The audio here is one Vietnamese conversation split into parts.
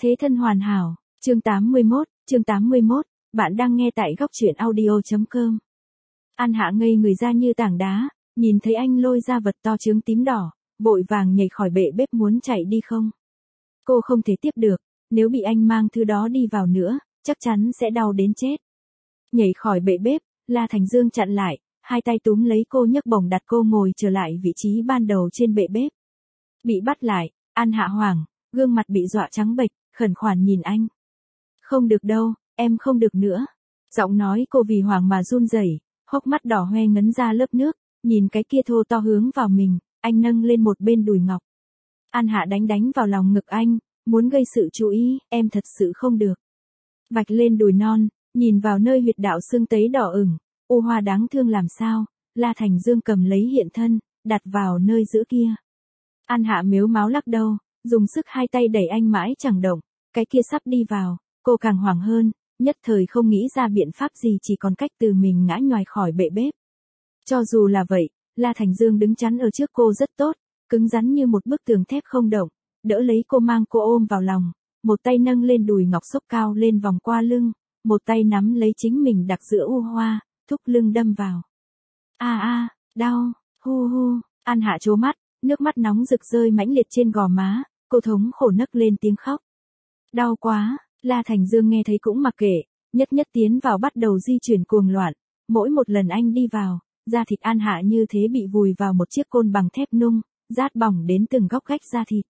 Thế thân hoàn hảo, chương 81, bạn đang nghe tại góc truyện audio.com. An Hạ ngây người ra như tảng đá, nhìn thấy anh lôi ra vật to trướng tím đỏ, vội vàng nhảy khỏi bệ bếp muốn chạy đi không. Cô không thể tiếp được, nếu bị anh mang thứ đó đi vào nữa, chắc chắn sẽ đau đến chết. Nhảy khỏi bệ bếp, La Thành Dương chặn lại, hai tay túm lấy cô nhấc bổng đặt cô ngồi trở lại vị trí ban đầu trên bệ bếp. Bị bắt lại, An Hạ hoảng, gương mặt bị dọa trắng bệch, khẩn khoản nhìn anh. Không được đâu, em không được nữa. Giọng nói cô vì hoảng mà run rẩy, hốc mắt đỏ hoe ngấn ra lớp nước, nhìn cái kia thô to hướng vào mình, anh nâng lên một bên đùi ngọc. An Hạ đánh vào lòng ngực anh, muốn gây sự chú ý, em thật sự không được. Vạch lên đùi non, nhìn vào nơi huyệt đạo xương tấy đỏ ửng, u hoa đáng thương làm sao, La Thành Dương cầm lấy hiện thân, đặt vào nơi giữa kia. An Hạ mếu máo lắc đầu, dùng sức hai tay đẩy anh mãi chẳng động, cái kia sắp đi vào, cô càng hoảng hơn, nhất thời không nghĩ ra biện pháp gì, chỉ còn cách từ mình ngã nhoài khỏi bệ bếp. Cho dù là vậy, La Thành Dương đứng chắn ở trước cô rất tốt, cứng rắn như một bức tường thép không động, đỡ lấy cô mang cô ôm vào lòng, một tay nâng lên đùi ngọc xốc cao lên vòng qua lưng, một tay nắm lấy chính mình đặt giữa u hoa, thúc lưng đâm vào. Đau, hu hu, An Hạ trố mắt, nước mắt nóng rực rơi mãnh liệt trên gò má, cô thống khổ nấc lên tiếng khóc. Đau quá, La Thành Dương nghe thấy cũng mặc kệ, nhất tiến vào bắt đầu di chuyển cuồng loạn, mỗi một lần anh đi vào, da thịt An Hạ như thế bị vùi vào một chiếc côn bằng thép nung, rát bỏng đến từng góc gách da thịt.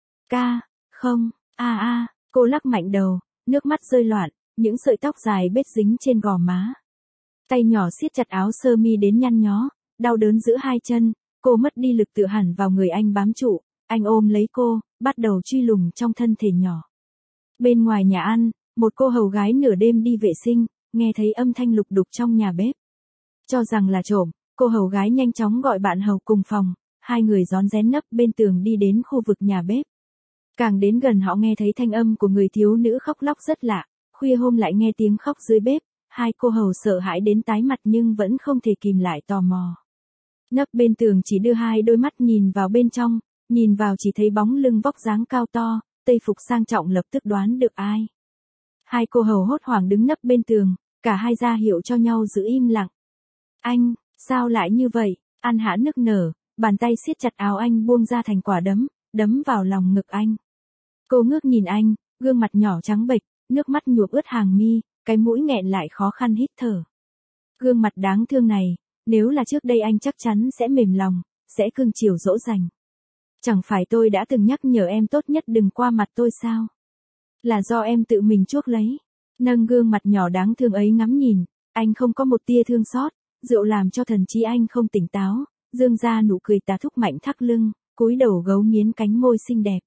Cô lắc mạnh đầu, nước mắt rơi loạn, những sợi tóc dài bết dính trên gò má. Tay nhỏ siết chặt áo sơ mi đến nhăn nhó, đau đớn giữa hai chân, cô mất đi lực tựa hẳn vào người anh bám trụ, anh ôm lấy cô, bắt đầu truy lùng trong thân thể nhỏ. Bên ngoài nhà ăn, một cô hầu gái nửa đêm đi vệ sinh, nghe thấy âm thanh lục đục trong nhà bếp. Cho rằng là trộm, cô hầu gái nhanh chóng gọi bạn hầu cùng phòng, hai người rón rén nấp bên tường đi đến khu vực nhà bếp. Càng đến gần họ nghe thấy thanh âm của người thiếu nữ khóc lóc rất lạ, khuya hôm lại nghe tiếng khóc dưới bếp, hai cô hầu sợ hãi đến tái mặt nhưng vẫn không thể kìm lại tò mò. Nấp bên tường chỉ đưa hai đôi mắt nhìn vào bên trong, nhìn vào chỉ thấy bóng lưng vóc dáng cao to, tây phục sang trọng, lập tức đoán được ai. Hai cô hầu hốt hoảng đứng nấp bên tường, cả hai ra hiệu cho nhau giữ im lặng. Anh, sao lại như vậy? An Hạ nức nở, bàn tay siết chặt áo anh buông ra thành quả đấm vào lòng ngực anh. Cô ngước nhìn anh, gương mặt nhỏ trắng bệch, nước mắt nhuộm ướt hàng mi, cái mũi nghẹn lại khó khăn hít thở. Gương mặt đáng thương này, nếu là trước đây anh chắc chắn sẽ mềm lòng, sẽ cưng chiều dỗ dành. Chẳng phải tôi đã từng nhắc nhở em tốt nhất đừng qua mặt tôi sao? Là do em tự mình chuốc lấy. Nâng gương mặt nhỏ đáng thương ấy ngắm nhìn, anh không có một tia thương xót, rượu làm cho thần trí anh không tỉnh táo, dương ra nụ cười tà thúc mạnh thắt lưng, cúi đầu gấu nghiến cánh môi xinh đẹp.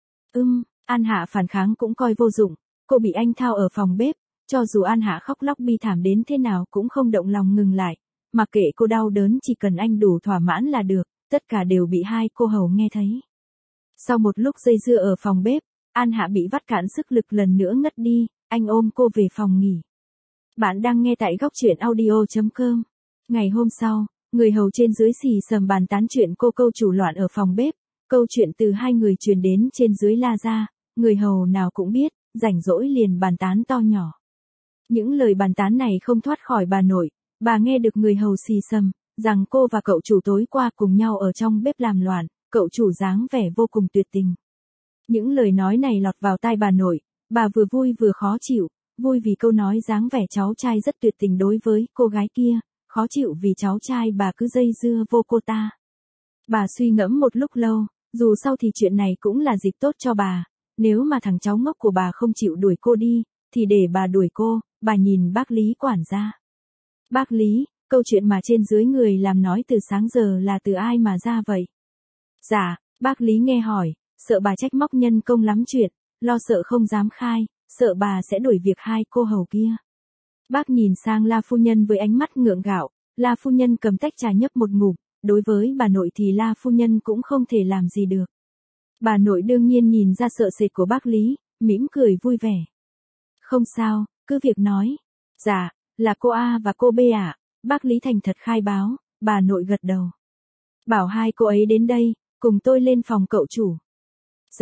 An Hạ phản kháng cũng coi vô dụng, cô bị anh thao ở phòng bếp, cho dù An Hạ khóc lóc bi thảm đến thế nào cũng không động lòng ngừng lại, mặc kệ cô đau đớn, chỉ cần anh đủ thỏa mãn là được, tất cả đều bị hai cô hầu nghe thấy. Sau một lúc dây dưa ở phòng bếp, An Hạ bị vắt cạn sức lực lần nữa ngất đi, anh ôm cô về phòng nghỉ. Bạn đang nghe tại góc truyện audio.com. Ngày hôm sau, người hầu trên dưới xì xầm bàn tán chuyện cô câu chủ loạn ở phòng bếp, câu chuyện từ hai người truyền đến trên dưới la ra, người hầu nào cũng biết, rảnh rỗi liền bàn tán to nhỏ. Những lời bàn tán này không thoát khỏi bà nội, bà nghe được người hầu xì xầm, rằng cô và cậu chủ tối qua cùng nhau ở trong bếp làm loạn, cậu chủ dáng vẻ vô cùng tuyệt tình. Những lời nói này lọt vào tai bà nội, bà vừa vui vừa khó chịu, vui vì câu nói dáng vẻ cháu trai rất tuyệt tình đối với cô gái kia, khó chịu vì cháu trai bà cứ dây dưa vô cô ta. Bà suy ngẫm một lúc lâu, dù sao thì chuyện này cũng là dịp tốt cho bà, nếu mà thằng cháu ngốc của bà không chịu đuổi cô đi, thì để bà đuổi cô, bà nhìn bác Lý quản gia. Bác Lý, câu chuyện mà trên dưới người làm nói từ sáng giờ là từ ai mà ra vậy? Dạ, bác Lý nghe hỏi, sợ bà trách móc nhân công lắm chuyện, lo sợ không dám khai, sợ bà sẽ đuổi việc hai cô hầu kia. Bác nhìn sang La phu nhân với ánh mắt ngượng gạo, La phu nhân cầm tách trà nhấp một ngụm, đối với bà nội thì La phu nhân cũng không thể làm gì được. Bà nội đương nhiên nhìn ra sợ sệt của bác Lý, mỉm cười vui vẻ. Không sao, cứ việc nói. Dạ, là cô A và cô B ạ. Bác Lý thành thật khai báo, bà nội gật đầu. Bảo hai cô ấy đến đây, cùng tôi lên phòng cậu chủ. Dạ,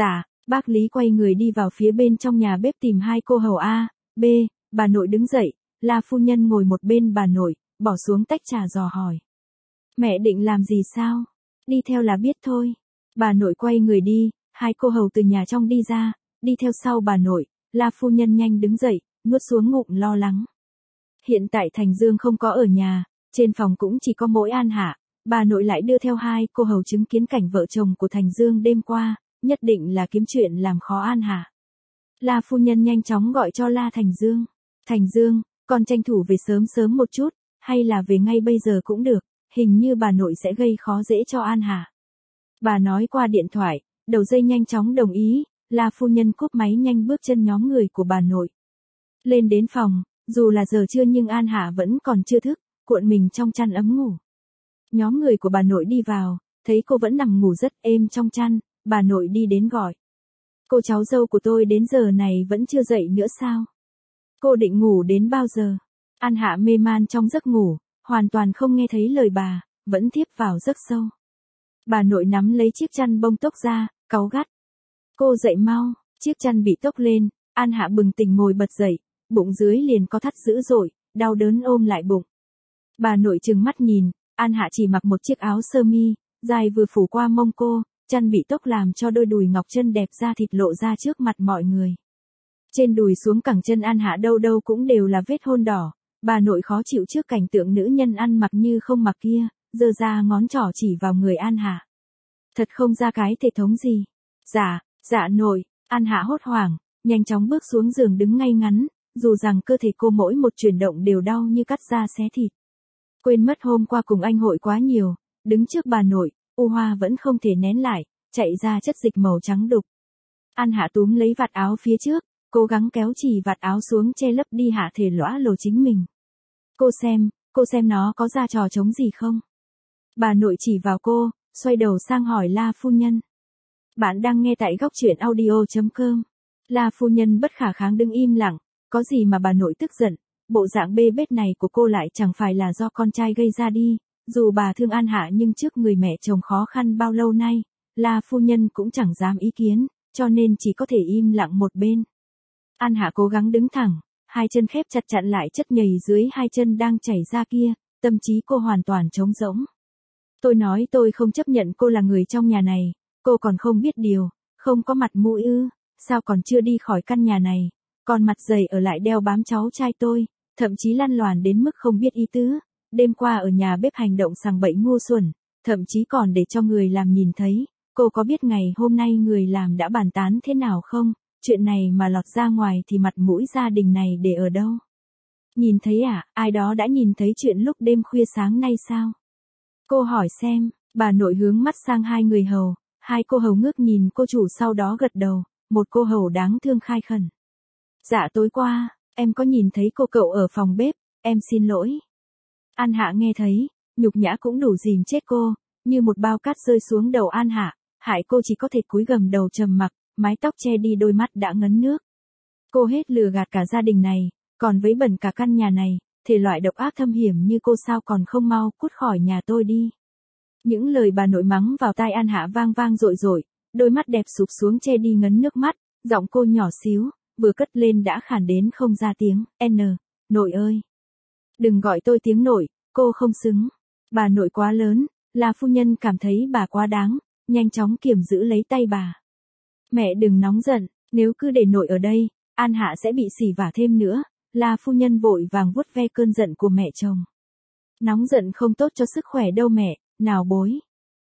Bác Lý quay người đi vào phía bên trong nhà bếp tìm hai cô hầu A, B, bà nội đứng dậy, La phu nhân ngồi một bên bà nội, bỏ xuống tách trà dò hỏi. Mẹ định làm gì sao? Đi theo là biết thôi. Bà nội quay người đi, hai cô hầu từ nhà trong đi ra, đi theo sau bà nội, La phu nhân nhanh đứng dậy, nuốt xuống ngụm lo lắng. Hiện tại Thành Dương không có ở nhà, trên phòng cũng chỉ có mỗi An Hạ, bà nội lại đưa theo hai cô hầu chứng kiến cảnh vợ chồng của Thành Dương đêm qua, nhất định là kiếm chuyện làm khó An Hạ. La phu nhân nhanh chóng gọi cho La Thành Dương. Thành Dương, con tranh thủ về sớm sớm một chút, hay là về ngay bây giờ cũng được, hình như bà nội sẽ gây khó dễ cho An Hạ. Bà nói qua điện thoại, đầu dây nhanh chóng đồng ý, La phu nhân cúp máy nhanh bước chân nhóm người của bà nội. Lên đến phòng, dù là giờ trưa nhưng An Hạ vẫn còn chưa thức, cuộn mình trong chăn ấm ngủ. Nhóm người của bà nội đi vào, thấy cô vẫn nằm ngủ rất êm trong chăn, bà nội đi đến gọi. Cô cháu dâu của tôi đến giờ này vẫn chưa dậy nữa sao? Cô định ngủ đến bao giờ? An Hạ mê man trong giấc ngủ, hoàn toàn không nghe thấy lời bà, vẫn thiếp vào giấc sâu. Bà nội nắm lấy chiếc chăn bông tóc ra, cáu gắt. Cô dậy mau, chiếc chăn bị tóc lên, An Hạ bừng tỉnh ngồi bật dậy, bụng dưới liền có thắt dữ dội, đau đớn ôm lại bụng. Bà nội trừng mắt nhìn, An Hạ chỉ mặc một chiếc áo sơ mi, dài vừa phủ qua mông cô, chăn bị tóc làm cho đôi đùi ngọc chân đẹp da thịt lộ ra trước mặt mọi người. Trên đùi xuống cẳng chân An Hạ đâu đâu cũng đều là vết hôn đỏ, bà nội khó chịu trước cảnh tượng nữ nhân ăn mặc như không mặc kia, giơ ra ngón trỏ chỉ vào người An Hạ. Thật không ra cái thể thống gì. Dạ nội, An Hạ hốt hoảng, nhanh chóng bước xuống giường đứng ngay ngắn, dù rằng cơ thể cô mỗi một chuyển động đều đau như cắt da xé thịt. Quên mất hôm qua cùng anh hội quá nhiều, đứng trước bà nội, u hoa vẫn không thể nén lại, chạy ra chất dịch màu trắng đục. An Hạ túm lấy vạt áo phía trước, cố gắng kéo chỉ vạt áo xuống che lấp đi hạ thể lõa lồ chính mình. Cô xem nó có ra trò trống gì không? Bà nội chỉ vào cô, xoay đầu sang hỏi La phu nhân. Bạn đang nghe tại góc truyện audio.com. La phu nhân bất khả kháng đứng im lặng, có gì mà bà nội tức giận, bộ dạng bê bết này của cô lại chẳng phải là do con trai gây ra đi, dù bà thương An Hạ nhưng trước người mẹ chồng khó khăn bao lâu nay, La phu nhân cũng chẳng dám ý kiến, cho nên chỉ có thể im lặng một bên. An Hạ cố gắng đứng thẳng, hai chân khép chặt chặn lại chất nhầy dưới hai chân đang chảy ra kia, tâm trí cô hoàn toàn trống rỗng. Tôi nói tôi không chấp nhận cô là người trong nhà này, cô còn không biết điều, không có mặt mũi ư, sao còn chưa đi khỏi căn nhà này, còn mặt dày ở lại đeo bám cháu trai tôi, thậm chí lăn loàn đến mức không biết ý tứ, đêm qua ở nhà bếp hành động sằng bậy ngu xuẩn, thậm chí còn để cho người làm nhìn thấy, cô có biết ngày hôm nay người làm đã bàn tán thế nào không, chuyện này mà lọt ra ngoài thì mặt mũi gia đình này để ở đâu? Nhìn thấy à, ai đó đã nhìn thấy chuyện lúc đêm khuya sáng nay sao? Cô hỏi xem, bà nội hướng mắt sang hai người hầu, hai cô hầu ngước nhìn cô chủ sau đó gật đầu, một cô hầu đáng thương khai khẩn. Dạ tối qua, em có nhìn thấy cô cậu ở phòng bếp, em xin lỗi. An Hạ nghe thấy, nhục nhã cũng đủ dìm chết cô, như một bao cát rơi xuống đầu An Hạ, hại cô chỉ có thể cúi gầm đầu trầm mặc, mái tóc che đi đôi mắt đã ngấn nước. Cô hết lừa gạt cả gia đình này, còn vấy bẩn cả căn nhà này, thể loại độc ác thâm hiểm như cô sao còn không mau cút khỏi nhà tôi đi. Những lời bà nội mắng vào tai An Hạ vang vang dội dội, đôi mắt đẹp sụp xuống che đi ngấn nước mắt, giọng cô nhỏ xíu, vừa cất lên đã khàn đến không ra tiếng, nội ơi. Đừng gọi tôi tiếng nội, cô không xứng. Bà nội quá lớn, La phu nhân cảm thấy bà quá đáng, nhanh chóng kiềm giữ lấy tay bà. Mẹ đừng nóng giận, nếu cứ để nội ở đây, An Hạ sẽ bị xỉ vả thêm nữa, La phu nhân vội vàng vuốt ve cơn giận của mẹ chồng. Nóng giận không tốt cho sức khỏe đâu mẹ, nào bối.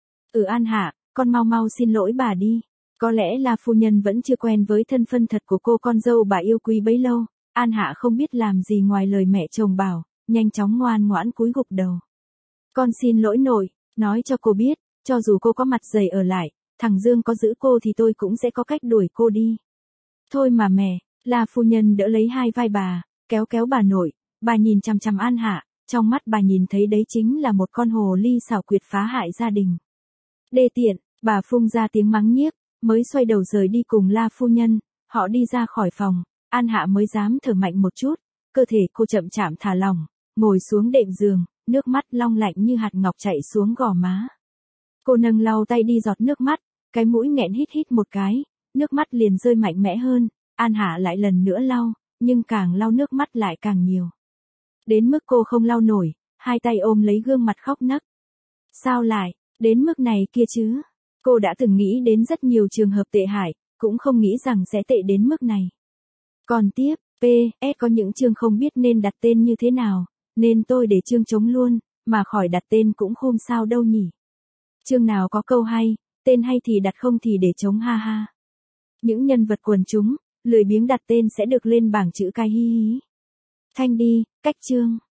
An Hạ, con mau xin lỗi bà đi. Có lẽ La phu nhân vẫn chưa quen với thân phân thật của cô con dâu bà yêu quý bấy lâu, An Hạ không biết làm gì ngoài lời mẹ chồng bảo, nhanh chóng ngoan ngoãn cúi gục đầu. Con xin lỗi nội, nói cho cô biết, cho dù cô có mặt dày ở lại, thằng Dương có giữ cô thì tôi cũng sẽ có cách đuổi cô đi. Thôi mà mẹ, La phu nhân đỡ lấy hai vai bà, kéo bà nội, bà nhìn chằm chằm An Hạ, trong mắt bà nhìn thấy đấy chính là một con hồ ly xảo quyệt phá hại gia đình. Đê tiện, bà phun ra tiếng mắng nhiếc, mới xoay đầu rời đi cùng La phu nhân, họ đi ra khỏi phòng, An Hạ mới dám thở mạnh một chút, cơ thể cô chậm chạp thả lỏng, ngồi xuống đệm giường, nước mắt long lạnh như hạt ngọc chảy xuống gò má. Cô nâng lau tay đi giọt nước mắt, cái mũi nghẹn hít một cái, nước mắt liền rơi mạnh mẽ hơn, An Hạ lại lần nữa lau, nhưng càng lau nước mắt lại càng nhiều. Đến mức cô không lau nổi, hai tay ôm lấy gương mặt khóc nấc. Sao lại, đến mức này kia chứ? Cô đã từng nghĩ đến rất nhiều trường hợp tệ hại, cũng không nghĩ rằng sẽ tệ đến mức này. Còn tiếp, PS có những chương không biết nên đặt tên như thế nào, nên tôi để chương trống luôn, mà khỏi đặt tên cũng không sao đâu nhỉ. Chương nào có câu hay, tên hay thì đặt, không thì để trống, ha ha. Những nhân vật quần chúng, lười biếng đặt tên sẽ được lên bảng chữ cái, hi hí. Thanh đi, cách chương.